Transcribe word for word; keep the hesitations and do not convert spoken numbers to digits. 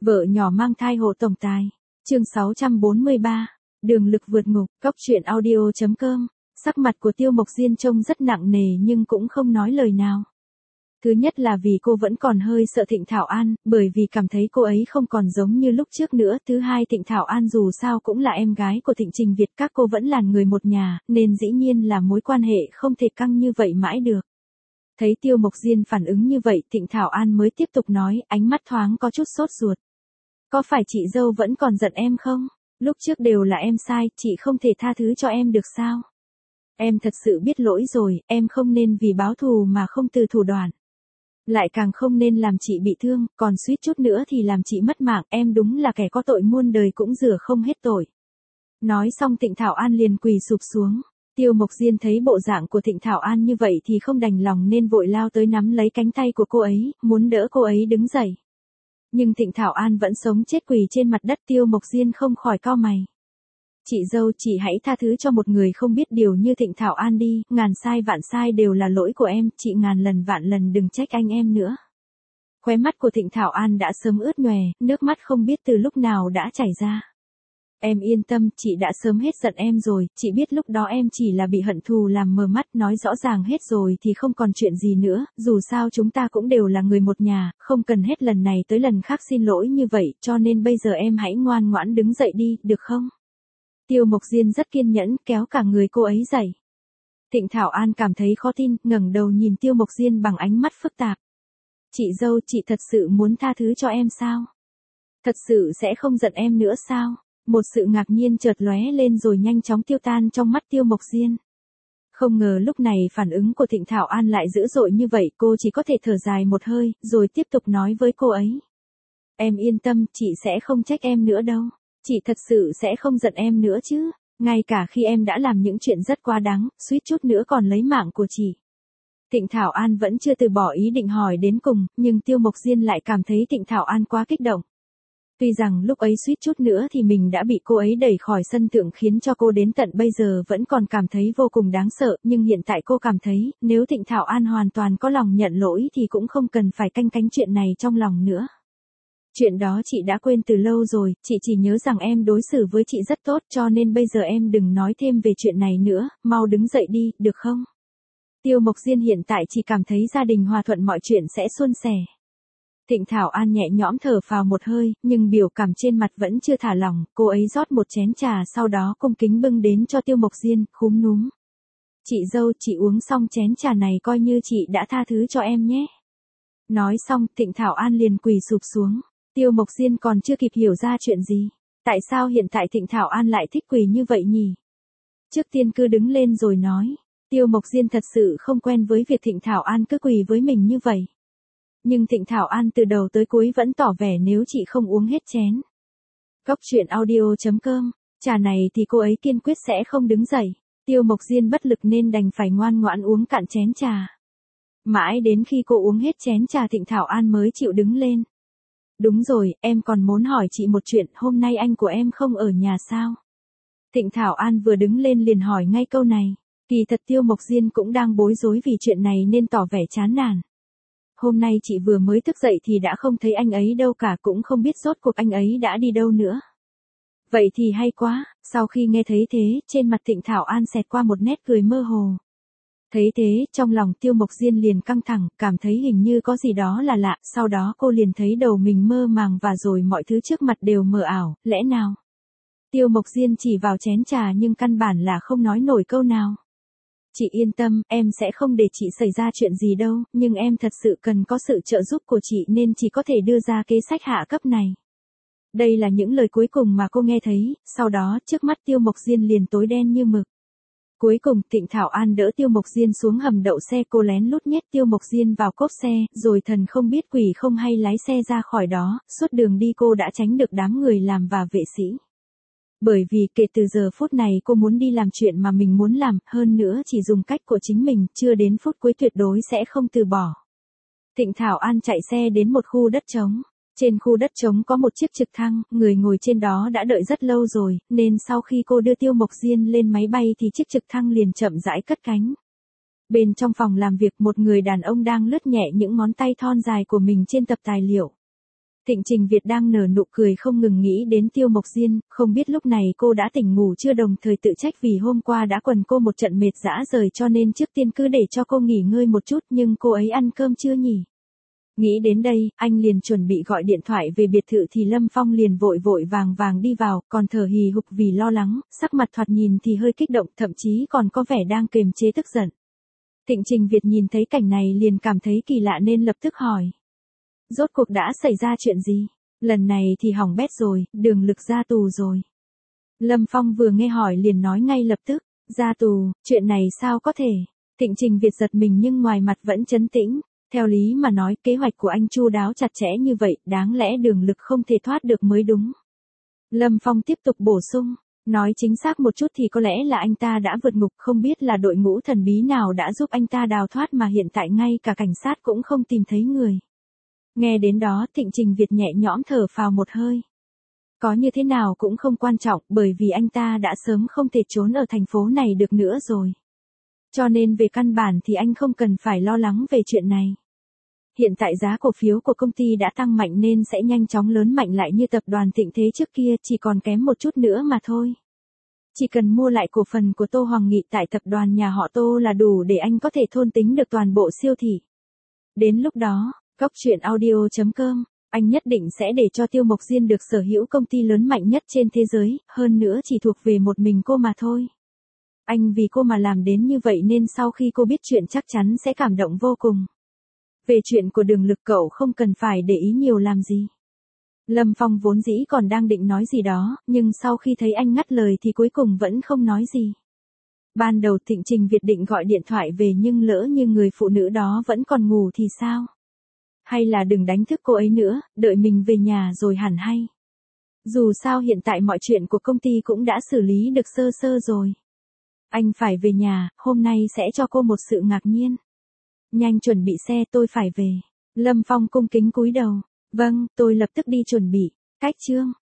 Vợ nhỏ mang thai hộ tổng tài. Chương sáu trăm bốn mươi ba. Đường lực vượt ngục. Cóc truyện audio chấm com. Sắc mặt của Tiêu Mộc Diên trông rất nặng nề nhưng cũng không nói lời nào. Thứ nhất là vì cô vẫn còn hơi sợ Thịnh Thảo An, bởi vì cảm thấy cô ấy không còn giống như lúc trước nữa. Thứ hai, Thịnh Thảo An dù sao cũng là em gái của Thịnh Trình Việt, các cô vẫn là người một nhà, nên dĩ nhiên là mối quan hệ không thể căng như vậy mãi được. Thấy Tiêu Mộc Diên phản ứng như vậy, Thịnh Thảo An mới tiếp tục nói, ánh mắt thoáng có chút sốt ruột. Có phải chị dâu vẫn còn giận em không? Lúc trước đều là em sai, chị không thể tha thứ cho em được sao? Em thật sự biết lỗi rồi, em không nên vì báo thù mà không từ thủ đoạn. Lại càng không nên làm chị bị thương, còn suýt chút nữa thì làm chị mất mạng, em đúng là kẻ có tội muôn đời cũng rửa không hết tội. Nói xong Thịnh Thảo An liền quỳ sụp xuống. Tiêu Mộc Diên thấy bộ dạng của Thịnh Thảo An như vậy thì không đành lòng nên vội lao tới nắm lấy cánh tay của cô ấy, muốn đỡ cô ấy đứng dậy. Nhưng Thịnh Thảo An vẫn sống chết quỳ trên mặt đất. Tiêu Mộc Diên không khỏi cau mày. Chị dâu, chị hãy tha thứ cho một người không biết điều như Thịnh Thảo An đi, ngàn sai vạn sai đều là lỗi của em, chị ngàn lần vạn lần đừng trách anh em nữa. Khóe mắt của Thịnh Thảo An đã sớm ướt nhòe, nước mắt không biết từ lúc nào đã chảy ra. Em yên tâm, chị đã sớm hết giận em rồi, chị biết lúc đó em chỉ là bị hận thù làm mờ mắt, nói rõ ràng hết rồi thì không còn chuyện gì nữa, dù sao chúng ta cũng đều là người một nhà, không cần hết lần này tới lần khác xin lỗi như vậy, cho nên bây giờ em hãy ngoan ngoãn đứng dậy đi, được không? Tiêu Mộc Diên rất kiên nhẫn, kéo cả người cô ấy dậy. Thịnh Thảo An cảm thấy khó tin, ngẩng đầu nhìn Tiêu Mộc Diên bằng ánh mắt phức tạp. Chị dâu, chị thật sự muốn tha thứ cho em sao? Thật sự sẽ không giận em nữa sao? Một sự ngạc nhiên chợt lóe lên rồi nhanh chóng tiêu tan trong mắt Tiêu Mộc Diên. Không ngờ lúc này phản ứng của Thịnh Thảo An lại dữ dội như vậy, cô chỉ có thể thở dài một hơi, rồi tiếp tục nói với cô ấy. Em yên tâm, chị sẽ không trách em nữa đâu. Chị thật sự sẽ không giận em nữa chứ, ngay cả khi em đã làm những chuyện rất quá đáng, suýt chút nữa còn lấy mạng của chị. Thịnh Thảo An vẫn chưa từ bỏ ý định hỏi đến cùng, nhưng Tiêu Mộc Diên lại cảm thấy Thịnh Thảo An quá kích động. Tuy rằng lúc ấy suýt chút nữa thì mình đã bị cô ấy đẩy khỏi sân thượng khiến cho cô đến tận bây giờ vẫn còn cảm thấy vô cùng đáng sợ, nhưng hiện tại cô cảm thấy, nếu Thịnh Thảo An hoàn toàn có lòng nhận lỗi thì cũng không cần phải canh cánh chuyện này trong lòng nữa. Chuyện đó chị đã quên từ lâu rồi, chị chỉ nhớ rằng em đối xử với chị rất tốt cho nên bây giờ em đừng nói thêm về chuyện này nữa, mau đứng dậy đi, được không? Tiêu Mộc Diên hiện tại chỉ cảm thấy gia đình hòa thuận mọi chuyện sẽ suôn sẻ. Thịnh Thảo An nhẹ nhõm thở phào một hơi, nhưng biểu cảm trên mặt vẫn chưa thả lỏng, cô ấy rót một chén trà sau đó cung kính bưng đến cho Tiêu Mộc Diên, khúm núm. Chị dâu, chị uống xong chén trà này coi như chị đã tha thứ cho em nhé. Nói xong, Thịnh Thảo An liền quỳ sụp xuống. Tiêu Mộc Diên còn chưa kịp hiểu ra chuyện gì. Tại sao hiện tại Thịnh Thảo An lại thích quỳ như vậy nhỉ? Trước tiên cứ đứng lên rồi nói. Tiêu Mộc Diên thật sự không quen với việc Thịnh Thảo An cứ quỳ với mình như vậy. Nhưng Thịnh Thảo An từ đầu tới cuối vẫn tỏ vẻ nếu chị không uống hết chén. Cóc truyện audio chấm com. Trà này thì cô ấy kiên quyết sẽ không đứng dậy. Tiêu Mộc Diên bất lực nên đành phải ngoan ngoãn uống cạn chén trà. Mãi đến khi cô uống hết chén trà Thịnh Thảo An mới chịu đứng lên. Đúng rồi, em còn muốn hỏi chị một chuyện, hôm nay anh của em không ở nhà sao? Thịnh Thảo An vừa đứng lên liền hỏi ngay câu này. Kỳ thật Tiêu Mộc Diên cũng đang bối rối vì chuyện này nên tỏ vẻ chán nản. Hôm nay chị vừa mới thức dậy thì đã không thấy anh ấy đâu cả, cũng không biết rốt cuộc anh ấy đã đi đâu nữa. Vậy thì hay quá, sau khi nghe thấy thế, trên mặt Thịnh Thảo An xẹt qua một nét cười mơ hồ. Thấy thế, trong lòng Tiêu Mộc Diên liền căng thẳng, cảm thấy hình như có gì đó là lạ, sau đó cô liền thấy đầu mình mơ màng và rồi mọi thứ trước mặt đều mờ ảo, lẽ nào? Tiêu Mộc Diên chỉ vào chén trà nhưng căn bản là không nói nổi câu nào. Chị yên tâm, em sẽ không để chị xảy ra chuyện gì đâu, nhưng em thật sự cần có sự trợ giúp của chị nên chỉ có thể đưa ra kế sách hạ cấp này. Đây là những lời cuối cùng mà cô nghe thấy, sau đó trước mắt Tiêu Mộc Diên liền tối đen như mực. Cuối cùng, Thịnh Thảo An đỡ Tiêu Mộc Diên xuống hầm đậu xe, cô lén lút nhét Tiêu Mộc Diên vào cốp xe, rồi thần không biết quỷ không hay lái xe ra khỏi đó, suốt đường đi cô đã tránh được đám người làm và vệ sĩ. Bởi vì kể từ giờ phút này cô muốn đi làm chuyện mà mình muốn làm, hơn nữa chỉ dùng cách của chính mình, chưa đến phút cuối tuyệt đối sẽ không từ bỏ. Thịnh Thảo An chạy xe đến một khu đất trống. Trên khu đất trống có một chiếc trực thăng, người ngồi trên đó đã đợi rất lâu rồi, nên sau khi cô đưa Tiêu Mộc Diên lên máy bay thì chiếc trực thăng liền chậm rãi cất cánh. Bên trong phòng làm việc một người đàn ông đang lướt nhẹ những ngón tay thon dài của mình trên tập tài liệu. Thịnh Trình Việt đang nở nụ cười không ngừng nghĩ đến Tiêu Mộc Diên, không biết lúc này cô đã tỉnh ngủ chưa, đồng thời tự trách vì hôm qua đã quần cô một trận mệt rã rời cho nên trước tiên cứ để cho cô nghỉ ngơi một chút, nhưng cô ấy ăn cơm chưa nhỉ? Nghĩ đến đây, anh liền chuẩn bị gọi điện thoại về biệt thự thì Lâm Phong liền vội vội vàng vàng đi vào, còn thở hì hục vì lo lắng, sắc mặt thoạt nhìn thì hơi kích động, thậm chí còn có vẻ đang kiềm chế tức giận. Thịnh Trình Việt nhìn thấy cảnh này liền cảm thấy kỳ lạ nên lập tức hỏi. Rốt cuộc đã xảy ra chuyện gì? Lần này thì hỏng bét rồi, Đường Lực ra tù rồi. Lâm Phong vừa nghe hỏi liền nói ngay lập tức, ra tù, chuyện này sao có thể? Thịnh Trình Việt giật mình nhưng ngoài mặt vẫn trấn tĩnh. Theo lý mà nói, kế hoạch của anh chu đáo chặt chẽ như vậy, đáng lẽ Đường Lực không thể thoát được mới đúng. Lâm Phong tiếp tục bổ sung, nói chính xác một chút thì có lẽ là anh ta đã vượt ngục, không biết là đội ngũ thần bí nào đã giúp anh ta đào thoát mà hiện tại ngay cả cảnh sát cũng không tìm thấy người. Nghe đến đó Thịnh Trình Việt nhẹ nhõm thở phào một hơi. Có như thế nào cũng không quan trọng, bởi vì anh ta đã sớm không thể trốn ở thành phố này được nữa rồi. Cho nên về căn bản thì anh không cần phải lo lắng về chuyện này. Hiện tại giá cổ phiếu của công ty đã tăng mạnh nên sẽ nhanh chóng lớn mạnh lại như tập đoàn Thịnh Thế trước kia, chỉ còn kém một chút nữa mà thôi. Chỉ cần mua lại cổ phần của Tô Hoàng Nghị tại tập đoàn nhà họ Tô là đủ để anh có thể thôn tính được toàn bộ siêu thị. Đến lúc đó, Cóc truyện audio chấm com, anh nhất định sẽ để cho Tiêu Mộc Diên được sở hữu công ty lớn mạnh nhất trên thế giới, hơn nữa chỉ thuộc về một mình cô mà thôi. Anh vì cô mà làm đến như vậy nên sau khi cô biết chuyện chắc chắn sẽ cảm động vô cùng. Về chuyện của Đường Lực cậu không cần phải để ý nhiều làm gì. Lâm Phong vốn dĩ còn đang định nói gì đó, nhưng sau khi thấy anh ngắt lời thì cuối cùng vẫn không nói gì. Ban đầu Thịnh Trình Việt định gọi điện thoại về nhưng lỡ như người phụ nữ đó vẫn còn ngủ thì sao? Hay là đừng đánh thức cô ấy nữa, đợi mình về nhà rồi hẳn hay. Dù sao hiện tại mọi chuyện của công ty cũng đã xử lý được sơ sơ rồi. Anh phải về nhà, hôm nay sẽ cho cô một sự ngạc nhiên. Nhanh chuẩn bị xe, tôi phải về. Lâm Phong cung kính cúi đầu. Vâng, tôi lập tức đi chuẩn bị. Cách chương